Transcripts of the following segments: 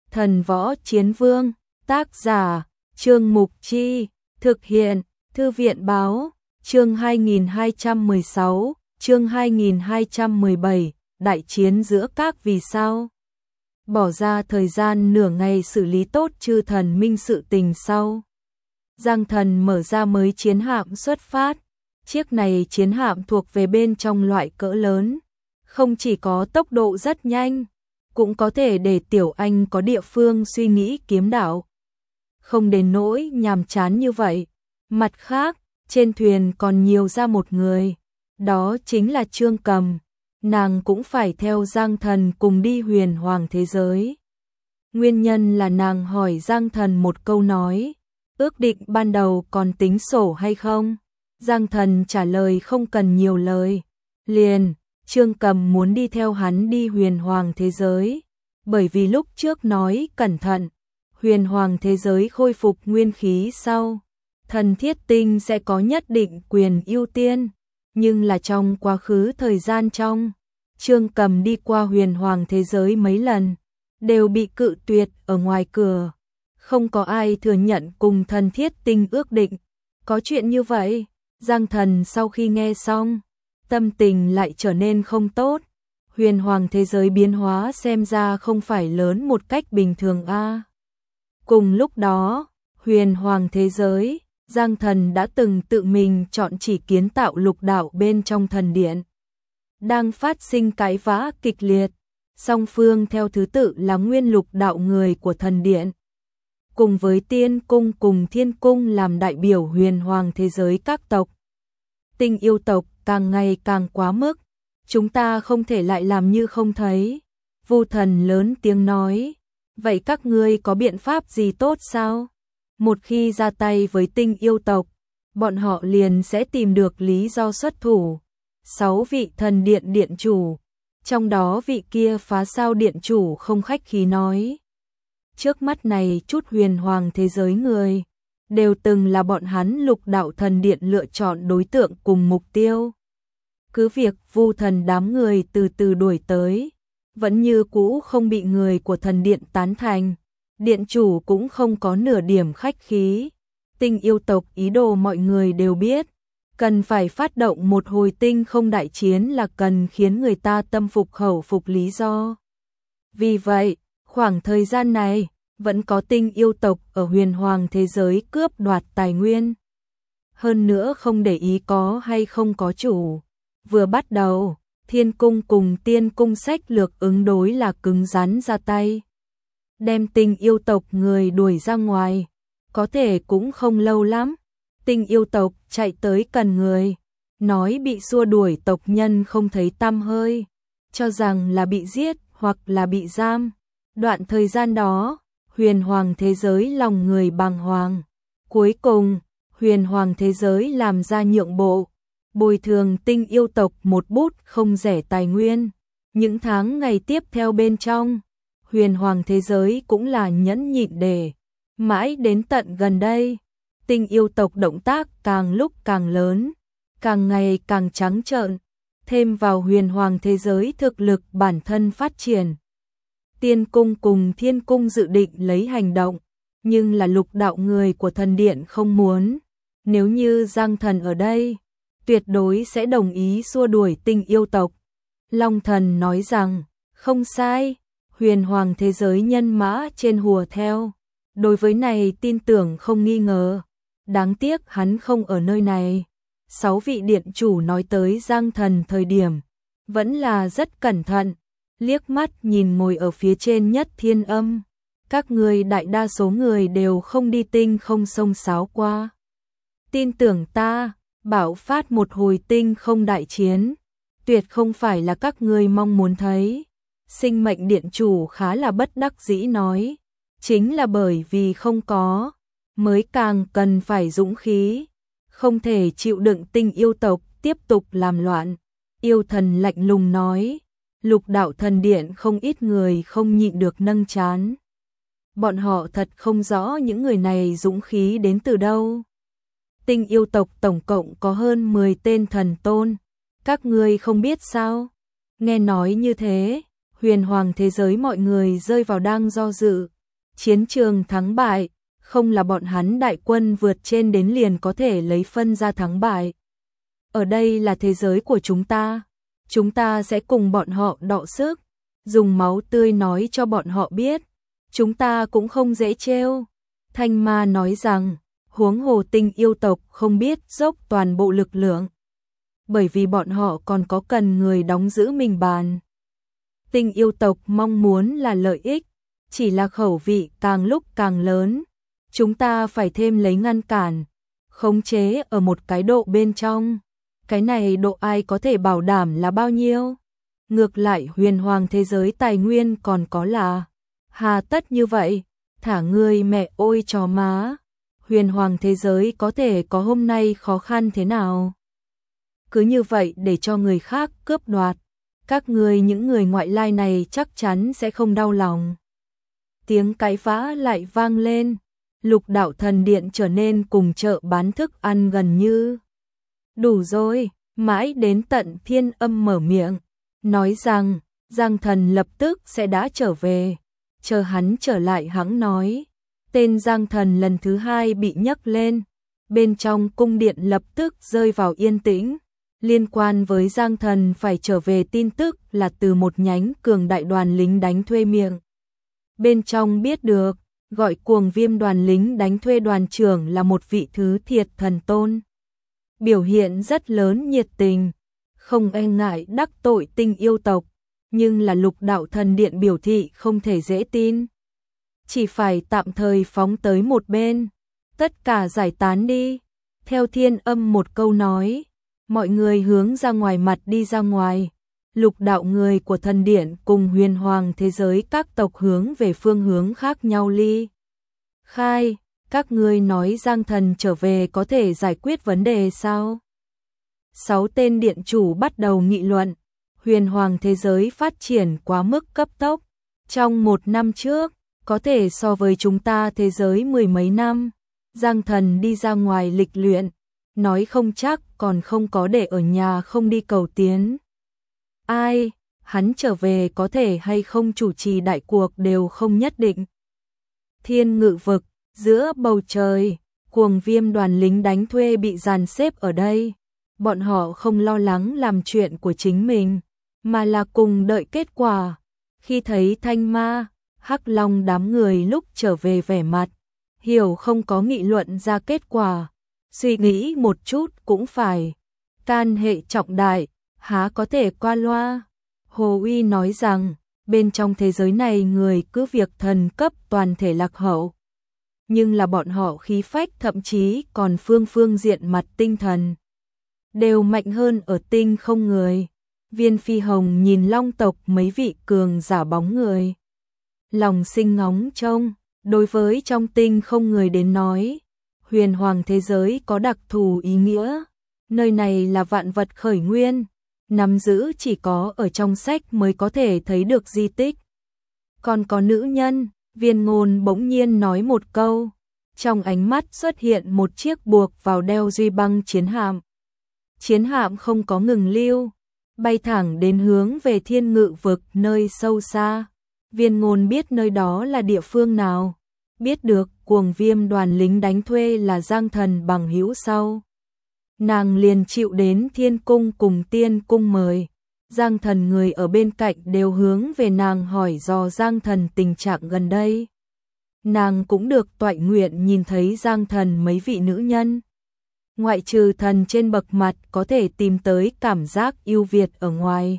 Thần Võ Chiến Vương, tác giả, Trương Mục Chi, thực hiện, Thư viện Báo, chương 2216, chương 2217, đại chiến giữa các vì sao. Bỏ ra thời gian nửa ngày xử lý tốt chư thần minh sự tình sau. Giang Thần mở ra mới chiến hạm xuất phát. Chiếc này chiến hạm thuộc về bên trong loại cỡ lớn, không chỉ có tốc độ rất nhanh, cũng có thể để Tiểu Anh có địa phương suy nghĩ kiếm đạo. Không đến nỗi nhàm chán như vậy. Mặt khác, trên thuyền còn nhiều ra một người, đó chính là Trương Cầm, nàng cũng phải theo Giang Thần cùng đi huyền hoàng thế giới. Nguyên nhân là nàng hỏi Giang Thần một câu nói, ước định ban đầu còn tính sổ hay không? Giang Thần trả lời không cần nhiều lời, liền, Trương Cầm muốn đi theo hắn đi huyền hoàng thế giới, bởi vì lúc trước nói cẩn thận, huyền hoàng thế giới khôi phục nguyên khí sau, thần thiết tinh sẽ có nhất định quyền ưu tiên, nhưng là trong quá khứ thời gian trong, Trương Cầm đi qua huyền hoàng thế giới mấy lần, đều bị cự tuyệt ở ngoài cửa, không có ai thừa nhận cùng thần thiết tinh ước định. Có chuyện như vậy, Giang Thần sau khi nghe xong, tâm tình lại trở nên không tốt. Huyền hoàng thế giới biến hóa xem ra không phải lớn một cách bình thường a. Cùng lúc đó, huyền hoàng thế giới, Giang Thần đã từng tự mình chọn chỉ kiến tạo lục đạo bên trong thần điện. Đang phát sinh cãi vã kịch liệt, song phương theo thứ tự là nguyên lục đạo người của thần điện, cùng với tiên cung cùng thiên cung làm đại biểu huyền hoàng thế giới các tộc. Tinh yêu tộc càng ngày càng quá mức, chúng ta không thể lại làm như không thấy. Vu Thần lớn tiếng nói, vậy các ngươi có biện pháp gì tốt sao? Một khi ra tay với tinh yêu tộc, bọn họ liền sẽ tìm được lý do xuất thủ. 6 vị thần điện điện chủ, trong đó vị kia Phá Sao điện chủ không khách khí nói, trước mắt này chút huyền hoàng thế giới người, đều từng là bọn hắn lục đạo thần điện lựa chọn đối tượng cùng mục tiêu. Cứ việc Vu Thần đám người từ từ đuổi tới, vẫn như cũ không bị người của thần điện tán thành, điện chủ cũng không có nửa điểm khách khí. Tinh yêu tộc ý đồ mọi người đều biết, cần phải phát động một hồi tinh không đại chiến là cần khiến người ta tâm phục khẩu phục lý do. Vì vậy, khoảng thời gian này, vẫn có tinh yêu tộc ở huyền hoàng thế giới cướp đoạt tài nguyên. Hơn nữa không để ý có hay không có chủ. Vừa bắt đầu, thiên cung cùng tiên cung sách lược ứng đối là cứng rắn ra tay, đem tinh yêu tộc người đuổi ra ngoài. Có thể cũng không lâu lắm, tinh yêu tộc chạy tới cần người, nói bị xua đuổi tộc nhân không thấy tăm hơi, cho rằng là bị giết hoặc là bị giam. Đoạn thời gian đó, huyền hoàng thế giới lòng người bàng hoàng. Cuối cùng, huyền hoàng thế giới làm ra nhượng bộ, bồi thường tinh yêu tộc một bút không rẻ tài nguyên. Những tháng ngày tiếp theo bên trong, huyền hoàng thế giới cũng là nhẫn nhịn để, mãi đến tận gần đây, tinh yêu tộc động tác càng lúc càng lớn, càng ngày càng trắng trợn, thêm vào huyền hoàng thế giới thực lực bản thân phát triển. Tiên cung cùng thiên cung dự định lấy hành động, nhưng là lục đạo người của thần điện không muốn. Nếu như Giang Thần ở đây, tuyệt đối sẽ đồng ý xua đuổi tinh yêu tộc. Long Thần nói rằng, không sai, huyền hoàng thế giới nhân mã trên hùa theo. Đối với này tin tưởng không nghi ngờ. Đáng tiếc hắn không ở nơi này. 6 vị điện chủ nói tới Giang Thần thời điểm, vẫn là rất cẩn thận, liếc mắt nhìn ngồi ở phía trên nhất Thiên Âm. Các người đại đa số người đều không đi tinh không sông sáo qua. Tin tưởng ta, bạo phát một hồi tinh không đại chiến, tuyệt không phải là các ngươi mong muốn thấy. Sinh mệnh điện chủ khá là bất đắc dĩ nói, chính là bởi vì không có, mới càng cần phải dũng khí, không thể chịu đựng tinh yêu tộc tiếp tục làm loạn. Yêu thần lạnh lùng nói, lục đạo thần điện không ít người không nhịn được nâng trán. Bọn họ thật không rõ những người này dũng khí đến từ đâu. Tinh yêu tộc tổng cộng có hơn 10 tên thần tôn, các ngươi không biết sao? Nghe nói như thế, huyền hoàng thế giới mọi người rơi vào đang do dự, chiến trường thắng bại, không là bọn hắn đại quân vượt trên đến liền có thể lấy phân ra thắng bại. Ở đây là thế giới của chúng ta sẽ cùng bọn họ đọ sức, dùng máu tươi nói cho bọn họ biết, chúng ta cũng không dễ trêu. Thanh Ma nói rằng, huống hồ Tinh yêu tộc không biết dốc toàn bộ lực lượng, bởi vì bọn họ còn có cần người đóng giữ mình bàn. Tinh yêu tộc mong muốn là lợi ích, chỉ là khẩu vị càng lúc càng lớn, chúng ta phải thêm lấy ngăn cản, khống chế ở một cái độ bên trong. Cái này độ ai có thể bảo đảm là bao nhiêu? Ngược lại huyền hoàng thế giới tài nguyên còn có là, hà tất như vậy, thả ngươi mẹ ôi chó má, huyền hoàng thế giới có thể có hôm nay khó khăn thế nào? Cứ như vậy để cho người khác cướp đoạt, các ngươi những người ngoại lai này chắc chắn sẽ không đau lòng. Tiếng cãi vã lại vang lên, Lục Đạo Thần Điện trở nên cùng chợ bán thức ăn gần như. Đủ rồi, mãi đến tận Thiên Âm mở miệng, nói rằng, Giang Thần lập tức sẽ đã trở về, chờ hắn trở lại hắn nói. Tên Giang Thần lần thứ hai bị nhấc lên, bên trong cung điện lập tức rơi vào yên tĩnh. Liên quan với Giang Thần phải trở về tin tức là từ một nhánh cường đại đoàn lính đánh thuê miệng. Bên trong biết được, gọi Cuồng Viêm đoàn lính đánh thuê đoàn trưởng là một vị thứ thiệt thần tôn. Biểu hiện rất lớn nhiệt tình, không e ngại đắc tội Tinh yêu tộc, nhưng là Lục Đạo Thần Điện biểu thị không thể dễ tin. Chỉ phải tạm thời phóng tới một bên, tất cả giải tán đi. Theo Thiên Âm một câu nói, mọi người hướng ra ngoài mặt đi ra ngoài. Lục đạo người của thần điện cùng huyền hoàng thế giới các tộc hướng về phương hướng khác nhau ly khai. Các ngươi nói Giang Thần trở về có thể giải quyết vấn đề sao? 6 tên điện chủ bắt đầu nghị luận. Huyền hoàng thế giới phát triển quá mức cấp tốc. Trong 1 năm trước, có thể so với chúng ta thế giới 10 mấy năm. Giang Thần đi ra ngoài lịch luyện, nói không chắc còn không có để ở nhà không đi cầu tiến. Ai, hắn trở về có thể hay không chủ trì đại cuộc đều không nhất định. Thiên Ngự vực, giữa bầu trời, Cuồng Viêm đoàn lính đánh thuê bị dàn xếp ở đây. Bọn họ không lo lắng làm chuyện của chính mình, mà là cùng đợi kết quả. Khi thấy Thanh Ma, Hắc Long đám người lúc trở về vẻ mặt, hiểu không có nghị luận ra kết quả. Suy nghĩ một chút cũng phải. Can hệ trọng đại, há có thể qua loa. Hồ Uy nói rằng, bên trong thế giới này người cứ việc thần cấp toàn thể lạc hậu. Nhưng là bọn họ khí phách thậm chí còn phương diện mặt tinh thần đều mạnh hơn ở tinh không người. Viên Phi Hồng nhìn Long tộc mấy vị cường giả bóng người, lòng sinh ngóng trông. Đối với trong tinh không người đến nói, huyền hoàng thế giới có đặc thù ý nghĩa. Nơi này là vạn vật khởi nguyên, nắm giữ chỉ có ở trong sách mới có thể thấy được di tích. Còn có nữ nhân, Viên Ngôn bỗng nhiên nói một câu, trong ánh mắt xuất hiện một chiếc buộc vào đeo duy băng chiến hạm. Chiến hạm không có ngừng lưu, bay thẳng đến hướng về Thiên Ngự vực nơi sâu xa. Viên Ngôn biết nơi đó là địa phương nào, biết được Cuồng Viêm đoàn lính đánh thuê là Giang Thần bằng hữu sau. Nàng liền chịu đến Thiên Cung cùng Tiên Cung mời. Giang Thần người ở bên cạnh đều hướng về nàng hỏi dò Giang Thần tình trạng gần đây. Nàng cũng được toại nguyện nhìn thấy Giang Thần mấy vị nữ nhân. Ngoại trừ thần trên bậc mặt có thể tìm tới cảm giác yêu Việt ở ngoài.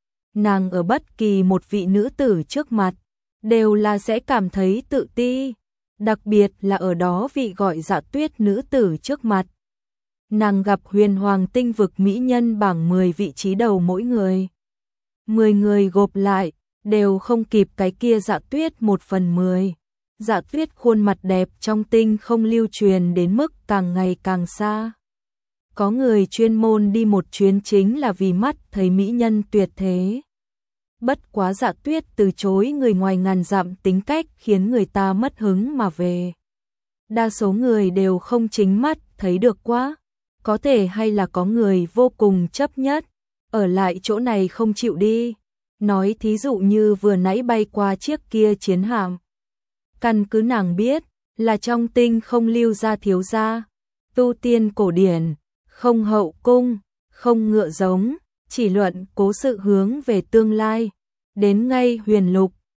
Nàng ở bất kỳ một vị nữ tử trước mặt, đều là sẽ cảm thấy tự ti. Đặc biệt là ở đó vị gọi Dạ Tuyết nữ tử trước mặt. Nàng gặp huyền hoàng tinh vực mỹ nhân bảng 10 vị trí đầu mỗi người. 10 người gộp lại, đều không kịp cái kia Dạ Tuyết 1/10. Dạ Tuyết khuôn mặt đẹp trong tinh không lưu truyền đến mức càng ngày càng xa. Có người chuyên môn đi một chuyến chính là vì mắt thấy mỹ nhân tuyệt thế. Bất quá Dạ Tuyết từ chối người ngoài ngàn dặm tính cách khiến người ta mất hứng mà về. Đa số người đều không chính mắt thấy được quá. Có thể hay là có người vô cùng chấp nhất, ở lại chỗ này không chịu đi. Nói thí dụ như vừa nãy bay qua chiếc kia chiến hạm. Căn cứ nàng biết, là trong tinh không lưu gia thiếu gia, tu tiên cổ điển, không hậu cung, không ngựa giống, chỉ luận cố sự hướng về tương lai. Đến ngay huyền lục,